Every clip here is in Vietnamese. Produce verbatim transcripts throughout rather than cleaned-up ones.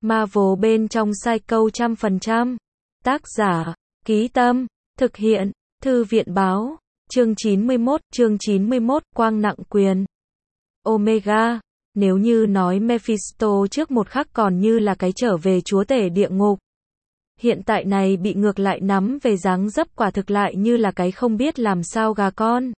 Marvel bên trong Psycho trăm phần trăm. Tác giả, Ký Tâm, thực hiện, Thư viện báo, chương chín mươi mốt, chương chín mươi mốt, Quang nặng quyền. Omega, nếu như nói Mephisto trước một khắc còn như là cái trở về chúa tể địa ngục. Hiện tại này bị ngược lại nắm về dáng dấp quả thực lại như là cái không biết làm sao gà con.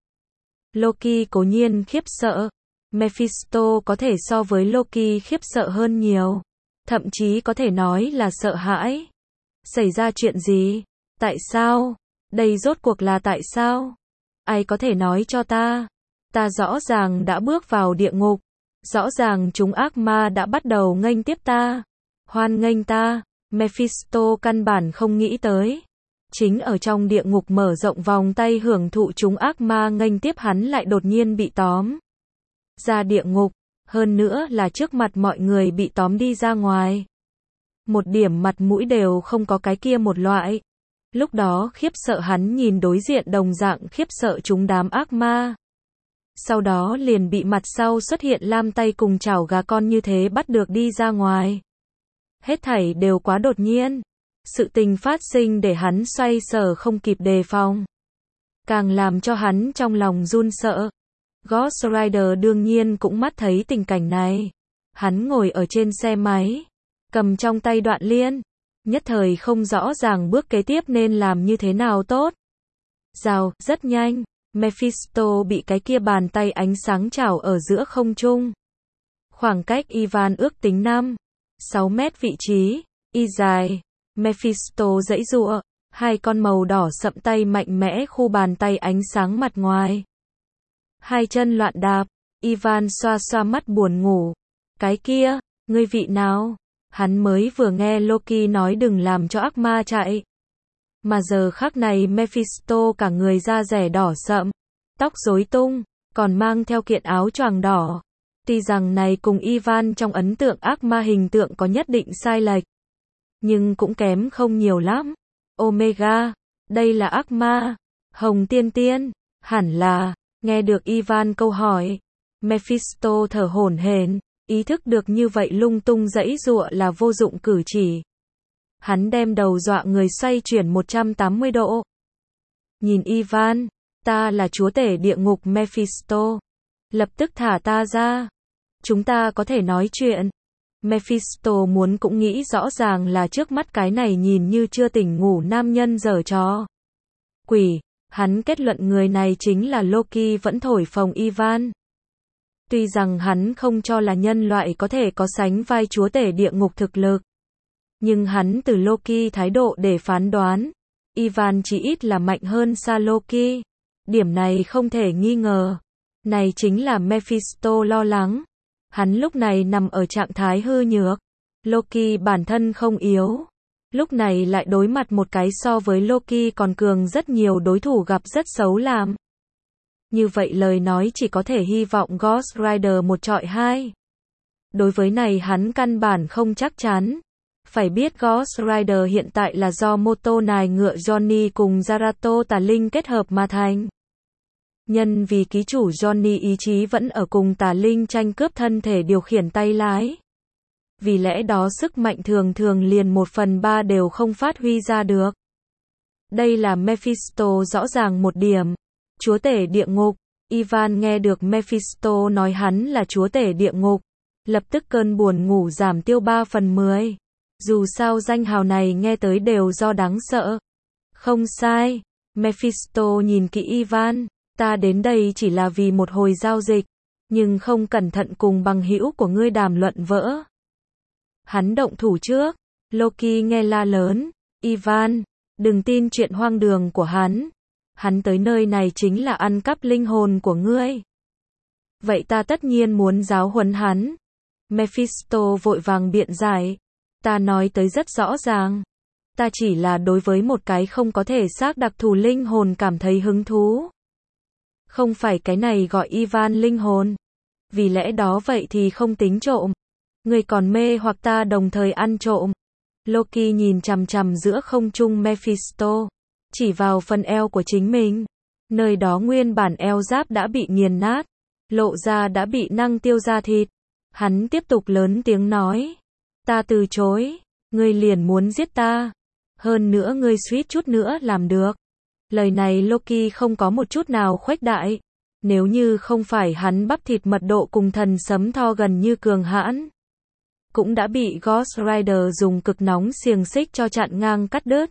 Loki cố nhiên khiếp sợ. Mephisto có thể so với Loki khiếp sợ hơn nhiều. Thậm chí có thể nói là sợ hãi. Xảy ra chuyện gì? Tại sao? Đây rốt cuộc là tại sao? Ai có thể nói cho ta? Ta rõ ràng đã bước vào địa ngục. Rõ ràng chúng ác ma đã bắt đầu nghênh tiếp ta. Hoan nghênh ta. Mephisto căn bản không nghĩ tới. Chính ở trong địa ngục mở rộng vòng tay hưởng thụ chúng ác ma nghênh tiếp hắn lại đột nhiên bị tóm ra địa ngục, hơn nữa là trước mặt mọi người bị tóm đi ra ngoài. Một điểm mặt mũi đều không có cái kia một loại. Lúc đó khiếp sợ hắn nhìn đối diện đồng dạng khiếp sợ chúng đám ác ma. Sau đó liền bị mặt sau xuất hiện lam tay cùng chảo gà con như thế bắt được đi ra ngoài. Hết thảy đều quá đột nhiên. Sự tình phát sinh để hắn xoay sở không kịp đề phòng. Càng làm cho hắn trong lòng run sợ. Ghost Rider đương nhiên cũng mắt thấy tình cảnh này. Hắn ngồi ở trên xe máy, cầm trong tay đoạn liên, nhất thời không rõ ràng bước kế tiếp nên làm như thế nào tốt. Rào, rất nhanh, Mephisto bị cái kia bàn tay ánh sáng chảo ở giữa không trung. Khoảng cách Ivan ước tính năm, sáu mét vị trí, y dài. Mephisto giãy giụa, hai con màu đỏ sậm tay mạnh mẽ khu bàn tay ánh sáng mặt ngoài. Hai chân loạn đạp, Ivan xoa xoa mắt buồn ngủ. Cái kia, ngươi vị nào? Hắn mới vừa nghe Loki nói đừng làm cho ác ma chạy. Mà giờ khắc này Mephisto cả người da rẻ đỏ sậm, tóc rối tung, còn mang theo kiện áo choàng đỏ. Tuy rằng này cùng Ivan trong ấn tượng ác ma hình tượng có nhất định sai lệch, nhưng cũng kém không nhiều lắm. Omega, đây là ác ma. Hồng Tiên Tiên, hẳn là. Nghe được Ivan câu hỏi, Mephisto thở hổn hển, ý thức được như vậy lung tung giãy giụa là vô dụng cử chỉ. Hắn đem đầu dọa người xoay chuyển một trăm tám mươi độ. Nhìn Ivan, ta là chúa tể địa ngục Mephisto. Lập tức thả ta ra. Chúng ta có thể nói chuyện. Mephisto muốn cũng nghĩ rõ ràng là trước mắt cái này nhìn như chưa tỉnh ngủ nam nhân giở trò. Quỷ. Hắn kết luận người này chính là Loki vẫn thổi phồng Ivan. Tuy rằng hắn không cho là nhân loại có thể có sánh vai chúa tể địa ngục thực lực. Nhưng hắn từ Loki thái độ để phán đoán, Ivan chỉ ít là mạnh hơn xa Loki. Điểm này không thể nghi ngờ. Này chính là Mephisto lo lắng. Hắn lúc này nằm ở trạng thái hư nhược. Loki bản thân không yếu. Lúc này lại đối mặt một cái so với Loki còn cường rất nhiều đối thủ gặp rất xấu làm. Như vậy lời nói chỉ có thể hy vọng Ghost Rider một trọi hai. Đối với này hắn căn bản không chắc chắn. Phải biết Ghost Rider hiện tại là do mô tô nài ngựa Johnny cùng Zarato tà linh kết hợp mà thành. Nhân vì ký chủ Johnny ý chí vẫn ở cùng tà linh tranh cướp thân thể điều khiển tay lái. Vì lẽ đó sức mạnh thường thường liền một phần ba đều không phát huy ra được. Đây là Mephisto rõ ràng một điểm. Chúa tể địa ngục. Ivan nghe được Mephisto nói hắn là chúa tể địa ngục. Lập tức cơn buồn ngủ giảm tiêu ba phần mười. Dù sao danh hào này nghe tới đều do đáng sợ. Không sai. Mephisto nhìn kỹ Ivan. Ta đến đây chỉ là vì một hồi giao dịch. Nhưng không cẩn thận cùng bằng hữu của ngươi đàm luận vỡ. Hắn động thủ trước. Loki nghe la lớn. Ivan, đừng tin chuyện hoang đường của hắn. Hắn tới nơi này chính là ăn cắp linh hồn của ngươi. Vậy ta tất nhiên muốn giáo huấn hắn. Mephisto vội vàng biện giải. Ta nói tới rất rõ ràng. Ta chỉ là đối với một cái không có thể xác đặc thù linh hồn cảm thấy hứng thú. Không phải cái này gọi Ivan linh hồn. Vì lẽ đó vậy thì không tính trộm. Người còn mê hoặc ta đồng thời ăn trộm. Loki nhìn chằm chằm giữa không trung Mephisto. Chỉ vào phần eo của chính mình. Nơi đó nguyên bản eo giáp đã bị nghiền nát. Lộ ra đã bị năng tiêu ra thịt. Hắn tiếp tục lớn tiếng nói. Ta từ chối. Ngươi liền muốn giết ta. Hơn nữa ngươi suýt chút nữa làm được. Lời này Loki không có một chút nào khuếch đại. Nếu như không phải hắn bắp thịt mật độ cùng thần sấm Thor gần như cường hãn, cũng đã bị Ghost Rider dùng cực nóng xiềng xích cho chặn ngang cắt đứt.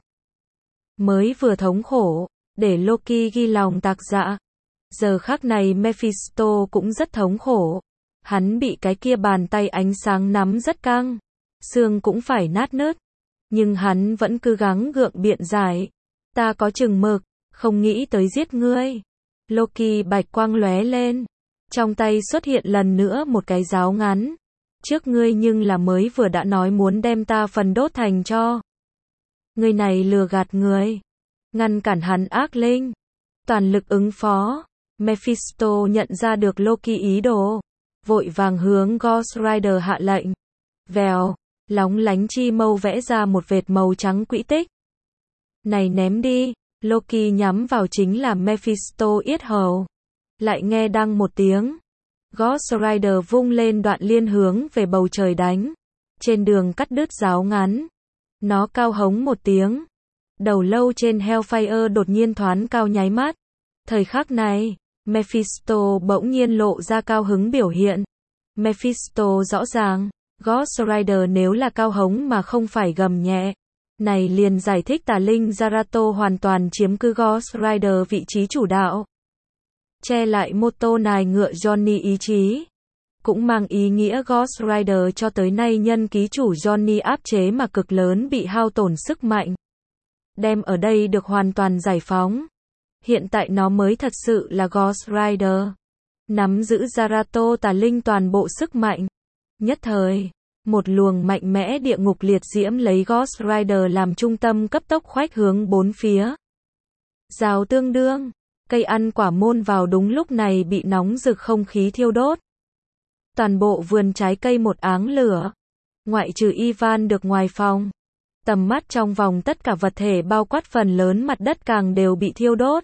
Mới vừa thống khổ, để Loki ghi lòng tạc dạ. Giờ khắc này Mephisto cũng rất thống khổ. Hắn bị cái kia bàn tay ánh sáng nắm rất căng. Xương cũng phải nát nứt. Nhưng hắn vẫn cứ gắng gượng biện giải. Ta có chừng mực, không nghĩ tới giết ngươi. Loki bạch quang lóe lên. Trong tay xuất hiện lần nữa một cái giáo ngắn. Trước ngươi nhưng là mới vừa đã nói muốn đem ta phần đốt thành cho. Ngươi này lừa gạt người. Ngăn cản hắn ác linh. Toàn lực ứng phó. Mephisto nhận ra được Loki ý đồ. Vội vàng hướng Ghost Rider hạ lệnh. Vèo, lóng lánh chi mâu vẽ ra một vệt màu trắng quỹ tích. Này ném đi. Loki nhắm vào chính là Mephisto yết hầu. Lại nghe đăng một tiếng. Ghost Rider vung lên đoạn liên hướng về bầu trời đánh. Trên đường cắt đứt giáo ngắn. Nó cao hống một tiếng. Đầu lâu trên Hellfire đột nhiên thoáng cao nháy mắt. Thời khắc này, Mephisto bỗng nhiên lộ ra cao hứng biểu hiện. Mephisto rõ ràng, Ghost Rider nếu là cao hống mà không phải gầm nhẹ. Này liền giải thích tà linh Zarato hoàn toàn chiếm cứ Ghost Rider vị trí chủ đạo. Che lại mô tô nài ngựa Johnny ý chí. Cũng mang ý nghĩa Ghost Rider cho tới nay nhân ký chủ Johnny áp chế mà cực lớn bị hao tổn sức mạnh. Đem ở đây được hoàn toàn giải phóng. Hiện tại nó mới thật sự là Ghost Rider. Nắm giữ Zarato tà linh toàn bộ sức mạnh. Nhất thời, một luồng mạnh mẽ địa ngục liệt diễm lấy Ghost Rider làm trung tâm cấp tốc khoách hướng bốn phía. Rào tương đương, cây ăn quả môn vào đúng lúc này bị nóng rực không khí thiêu đốt. Toàn bộ vườn trái cây một áng lửa. Ngoại trừ Ivan được ngoài phòng. Tầm mắt trong vòng tất cả vật thể bao quát phần lớn mặt đất càng đều bị thiêu đốt.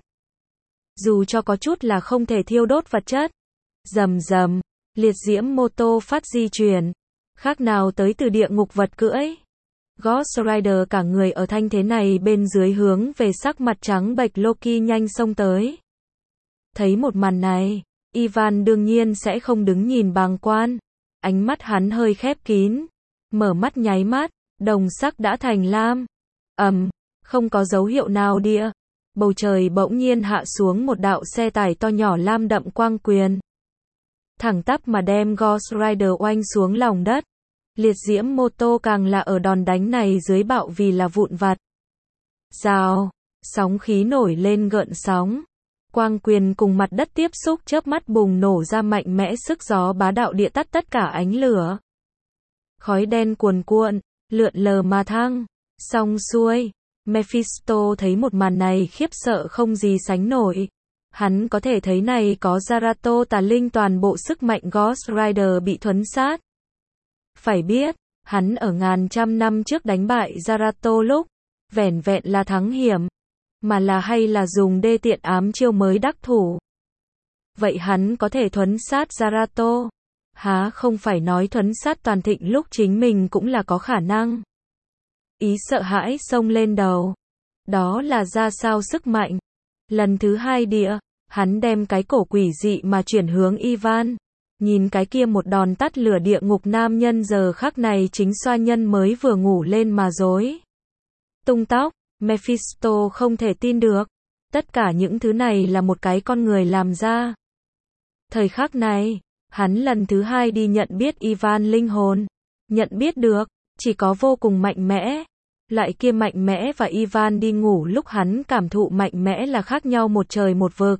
Dù cho có chút là không thể thiêu đốt vật chất. Rầm rầm, liệt diễm mô tô phát di chuyển. Khác nào tới từ địa ngục vật cưỡi. Ghost Rider cả người ở thanh thế này bên dưới hướng về sắc mặt trắng bệch Loki nhanh xông tới. Thấy một màn này, Ivan đương nhiên sẽ không đứng nhìn bàng quan. Ánh mắt hắn hơi khép kín. Mở mắt nháy mắt, đồng sắc đã thành lam. Ầm, không có dấu hiệu nào địa. Bầu trời bỗng nhiên hạ xuống một đạo xe tải to nhỏ lam đậm quang quyền. Thẳng tắp mà đem Ghost Rider oanh xuống lòng đất. Liệt diễm mô tô càng là ở đòn đánh này dưới bạo vì là vụn vặt. Rào, sóng khí nổi lên gợn sóng. Quang quyền cùng mặt đất tiếp xúc chớp mắt bùng nổ ra mạnh mẽ sức gió bá đạo địa tắt tất cả ánh lửa. Khói đen cuồn cuộn, lượn lờ mà thăng. Xong xuôi, Mephisto thấy một màn này khiếp sợ không gì sánh nổi. Hắn có thể thấy này có Zarato tà linh toàn bộ sức mạnh Ghost Rider bị thuấn sát. Phải biết, hắn ở ngàn trăm năm trước đánh bại Zarato lúc, vẻn vẹn là thắng hiểm, mà là hay là dùng đê tiện ám chiêu mới đắc thủ. Vậy hắn có thể thuấn sát Zarato? Há không phải nói thuấn sát toàn thịnh lúc chính mình cũng là có khả năng. Ý sợ hãi xông lên đầu. Đó là ra sao sức mạnh. Lần thứ hai địa, hắn đem cái cổ quỷ dị mà chuyển hướng Ivan. Nhìn cái kia một đòn tắt lửa địa ngục nam nhân giờ khắc này chính xoa nhân mới vừa ngủ lên mà rối tung tóc. Mephisto không thể tin được. Tất cả những thứ này là một cái con người làm ra. Thời khắc này, hắn lần thứ hai đi nhận biết Ivan linh hồn. Nhận biết được, chỉ có vô cùng mạnh mẽ. Loại kia mạnh mẽ và Ivan đi ngủ lúc hắn cảm thụ mạnh mẽ là khác nhau một trời một vực.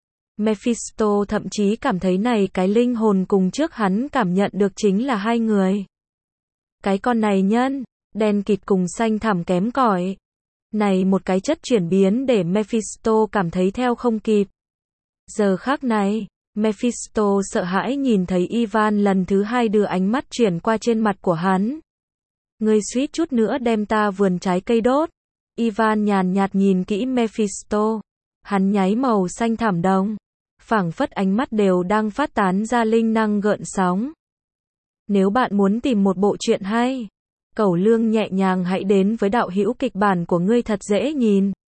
Mephisto thậm chí cảm thấy này cái linh hồn cùng trước hắn cảm nhận được chính là hai người. Cái con này nhân, đen kịt cùng xanh thẳm kém cỏi. Này một cái chất chuyển biến để Mephisto cảm thấy theo không kịp. Giờ khắc này, Mephisto sợ hãi nhìn thấy Ivan lần thứ hai đưa ánh mắt chuyển qua trên mặt của hắn. Ngươi suýt chút nữa đem ta vườn trái cây đốt. Ivan nhàn nhạt nhìn kỹ Mephisto. Hắn nháy màu xanh thảm đồng. Phảng phất ánh mắt đều đang phát tán ra linh năng gợn sóng. Nếu bạn muốn tìm một bộ truyện hay Cẩu Lương nhẹ nhàng hãy đến với đạo hữu kịch bản của ngươi thật dễ nhìn.